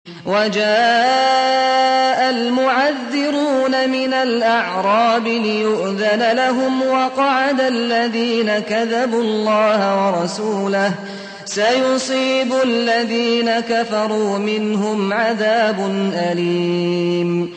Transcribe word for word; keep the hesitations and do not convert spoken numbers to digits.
وجاء المعذرون من الأعراب ليؤذن لهم وقعد الذين كذبوا الله ورسوله سيصيب الذين كفروا منهم عذاب أليم